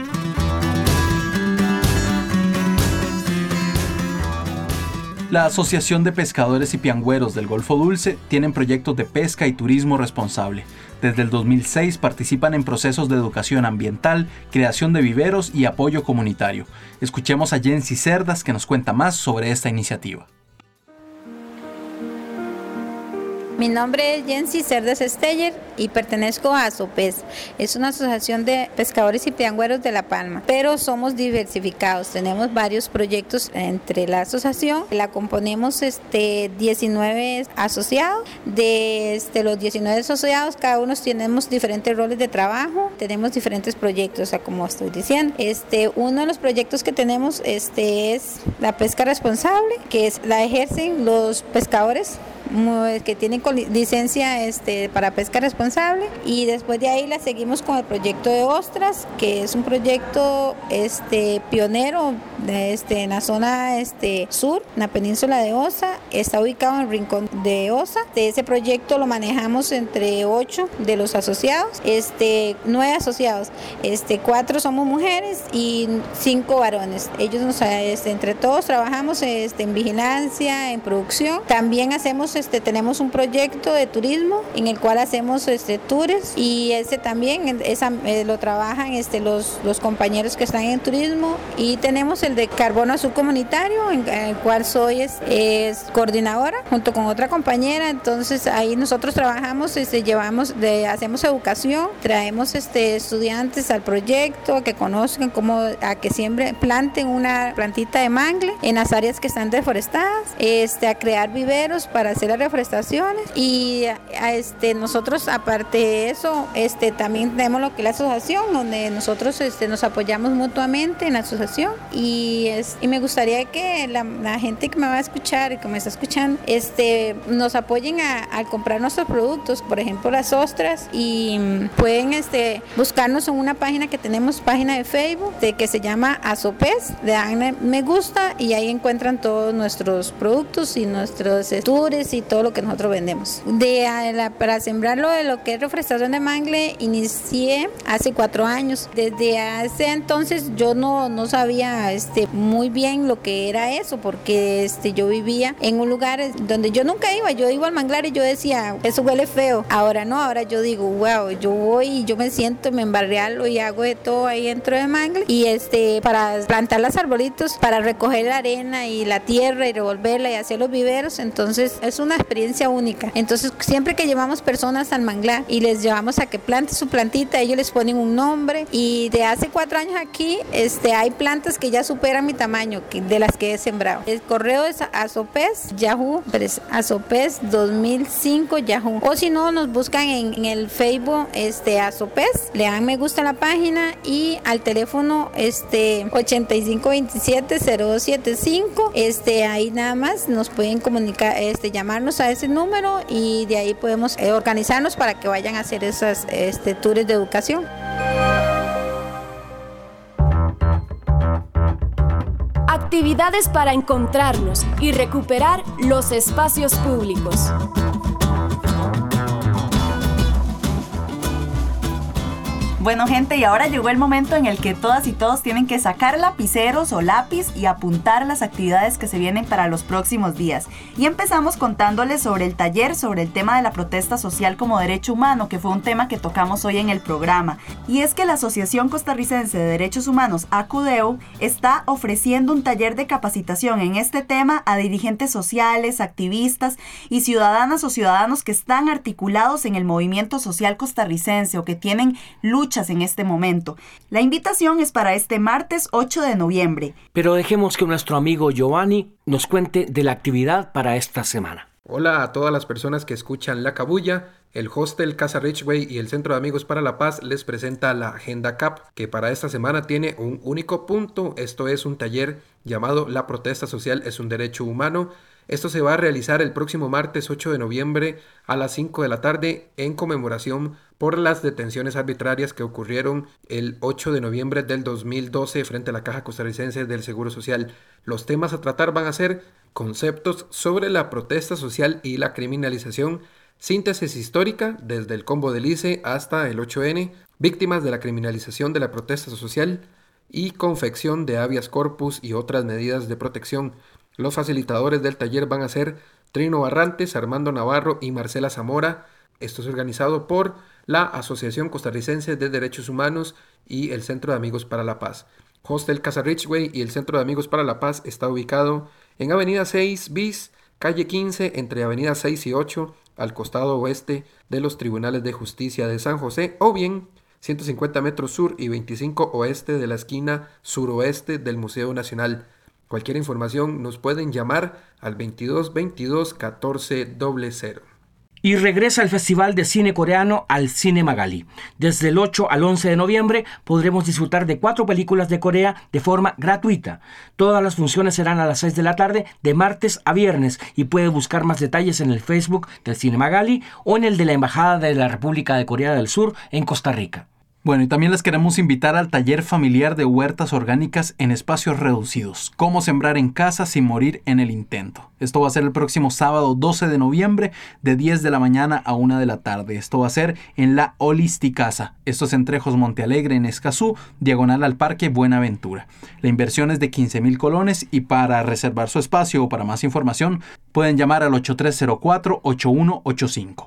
S5: La Asociación de Pescadores y Piangüeros del Golfo Dulce tienen proyectos de pesca y turismo responsable. Desde el 2006 participan en procesos de educación ambiental, creación de viveros y apoyo comunitario. Escuchemos a Jensi Cerdas que nos cuenta más sobre esta iniciativa.
S22: Mi nombre es Jensi Cerdas Steyer y pertenezco a ASOPES. Es una asociación de pescadores y piangüeros de La Palma, pero somos diversificados. Tenemos varios proyectos entre la asociación. La componemos 19 asociados. De los 19 asociados, cada uno tenemos diferentes roles de trabajo. Tenemos diferentes proyectos, o sea, como estoy diciendo. Uno de los proyectos que tenemos es la pesca responsable, que la ejercen los pescadores que tienen licencia para pesca responsable, y después de ahí la seguimos con el proyecto de ostras, que es un proyecto pionero en la zona sur, en la península de Osa, está ubicado en el Rincón de Osa. Ese proyecto lo manejamos entre 8 de los asociados, 9 asociados, 4 somos mujeres y 5 varones. Ellos entre todos trabajamos en vigilancia, en producción. También tenemos un proyecto de turismo en el cual hacemos tours, y también lo trabajan los compañeros que están en turismo, y tenemos el de carbono azul comunitario en el cual soy coordinadora junto con otra compañera. Entonces ahí nosotros trabajamos, hacemos educación, traemos estudiantes al proyecto a que conozcan a que siempre planten una plantita de mangle en las áreas que están deforestadas, a crear viveros para hacer las reforestaciones, y nosotros aparte de eso también tenemos lo que es la asociación, donde nosotros nos apoyamos mutuamente en la asociación, y me gustaría que la gente que me va a escuchar y que me está escuchando nos apoyen al comprar nuestros productos, por ejemplo las ostras, y pueden buscarnos en una página que tenemos, página de Facebook que se llama Azopes, le dan me gusta y ahí encuentran todos nuestros productos y nuestros tours y todo lo que nosotros vendemos. Para sembrar lo que es reforestación de mangle inicié hace 4 años. Desde hace entonces yo no sabía muy bien lo que era eso, porque yo vivía en un lugar donde yo nunca iba. Yo iba al manglar y yo decía, eso huele feo. Ahora no, ahora yo digo, wow, yo voy y yo me siento, me embarrealo y hago de todo ahí dentro de mangle, y para plantar los arbolitos, para recoger la arena y la tierra y revolverla y hacer los viveros. Entonces es una experiencia única. Entonces siempre que llevamos personas al manglar y les llevamos a que planten su plantita, ellos les ponen un nombre, y de hace 4 años aquí hay plantas que ya superan mi tamaño de las que he sembrado. El correo es azopes yahoo, azopes 2005 yahoo, o si no nos buscan en el Facebook azopes, le dan me gusta a la página, y al teléfono 8527-0275, ahí nada más nos pueden comunicar, llamarnos a ese número, y de ahí podemos organizarnos para que vayan a hacer esas tours de educación.
S1: Actividades para encontrarnos y recuperar los espacios públicos.
S3: Bueno, gente, y ahora llegó el momento en el que todas y todos tienen que sacar lapiceros o lápiz y apuntar las actividades que se vienen para los próximos días. Y empezamos contándoles sobre el taller sobre el tema de la protesta social como derecho humano, que fue un tema que tocamos hoy en el programa. Y es que la Asociación Costarricense de Derechos Humanos, ACUDEU, está ofreciendo un taller de capacitación en este tema a dirigentes sociales, activistas y ciudadanas o ciudadanos que están articulados en el movimiento social costarricense o que tienen luchas en este momento. La invitación es para este martes 8 de noviembre.
S4: Pero dejemos que nuestro amigo Giovanni nos cuente de la actividad para esta semana.
S8: Hola a todas las personas que escuchan La Cabulla. El hostel Casa Ridgeway y el Centro de Amigos para la Paz les presenta la Agenda CAP, que para esta semana tiene un único punto. Esto es un taller llamado La protesta social es un derecho humano. Esto se va a realizar el próximo martes 8 de noviembre a las 5 de la tarde en conmemoración por las detenciones arbitrarias que ocurrieron el 8 de noviembre del 2012 frente a la Caja Costarricense del Seguro Social. Los temas a tratar van a ser conceptos sobre la protesta social y la criminalización, síntesis histórica desde el combo del ICE hasta el 8N, víctimas de la criminalización de la protesta social y confección de habeas corpus y otras medidas de protección. Los facilitadores del taller van a ser Trino Barrantes, Armando Navarro y Marcela Zamora. Esto es organizado por la Asociación Costarricense de Derechos Humanos y el Centro de Amigos para la Paz. Hostel Casa Ridgeway y el Centro de Amigos para la Paz está ubicado en Avenida 6 bis, calle 15, entre Avenida 6 y 8, al costado oeste de los Tribunales de Justicia de San José, o bien 150 metros sur y 25 oeste de la esquina suroeste del Museo Nacional. Cualquier información nos pueden llamar al 22 22 14 00.
S4: Y regresa el Festival de Cine Coreano al Cine Magali. Desde el 8 al 11 de noviembre podremos disfrutar de 4 películas de Corea de forma gratuita. Todas las funciones serán a las 6 de la tarde de martes a viernes, y puede buscar más detalles en el Facebook del Cine Magali o en el de la Embajada de la República de Corea del Sur en Costa Rica.
S5: Bueno, y también les queremos invitar al taller familiar de huertas orgánicas en espacios reducidos. Cómo sembrar en casa sin morir en el intento. Esto va a ser el próximo sábado 12 de noviembre de 10 de la mañana a 1 de la tarde. Esto va a ser en la Holisticasa. Esto es en Trejos Montealegre, en Escazú, diagonal al Parque Buenaventura. La inversión es de 15,000 colones y para reservar su espacio o para más información pueden llamar al 8304-8185.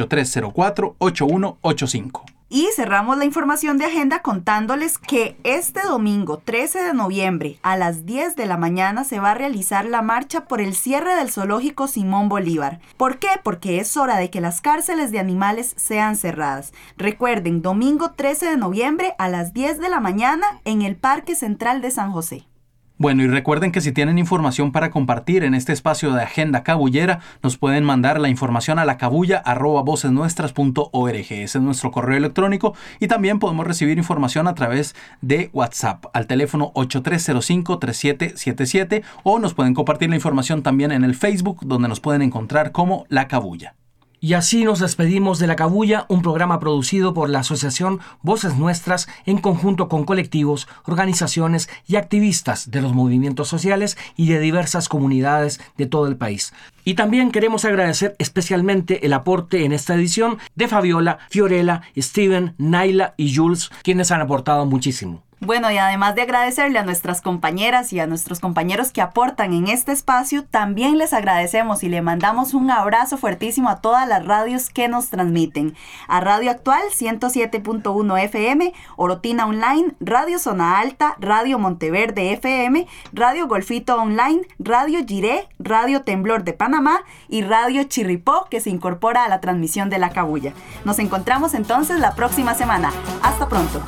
S5: 8304-8185.
S3: Y cerramos la información de agenda contándoles que este domingo 13 de noviembre a las 10 de la mañana se va a realizar la marcha por el cierre del zoológico Simón Bolívar. ¿Por qué? Porque es hora de que las cárceles de animales sean cerradas. Recuerden, domingo 13 de noviembre a las 10 de la mañana en el Parque Central de San José.
S5: Bueno, y recuerden que si tienen información para compartir en este espacio de Agenda Cabullera, nos pueden mandar la información a lacabulla@vocesnuestras.org. Ese es nuestro correo electrónico y también podemos recibir información a través de WhatsApp al teléfono 8305-3777 o nos pueden compartir la información también en el Facebook, donde nos pueden encontrar como La Cabulla.
S4: Y así nos despedimos de La Cabulla, un programa producido por la Asociación Voces Nuestras en conjunto con colectivos, organizaciones y activistas de los movimientos sociales y de diversas comunidades de todo el país. Y también queremos agradecer especialmente el aporte en esta edición de Fabiola, Fiorella, Steven, Naila y Jules, quienes han aportado muchísimo.
S3: Bueno, y además de agradecerle a nuestras compañeras y a nuestros compañeros que aportan en este espacio, también les agradecemos y le mandamos un abrazo fuertísimo a todas las radios que nos transmiten. A Radio Actual 107.1 FM, Orotina Online, Radio Zona Alta, Radio Monteverde FM, Radio Golfito Online, Radio Giré, Radio Temblor de Panamá y Radio Chirripó, que se incorpora a la transmisión de La Cabulla. Nos encontramos entonces la próxima semana. Hasta pronto.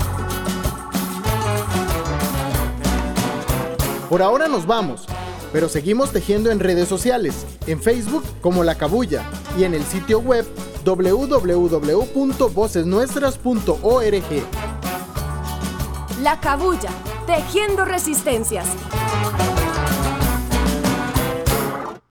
S2: Por ahora nos vamos, pero seguimos tejiendo en redes sociales, en Facebook como La Cabulla y en el sitio web www.vocesnuestras.org.
S1: La Cabulla, tejiendo resistencias.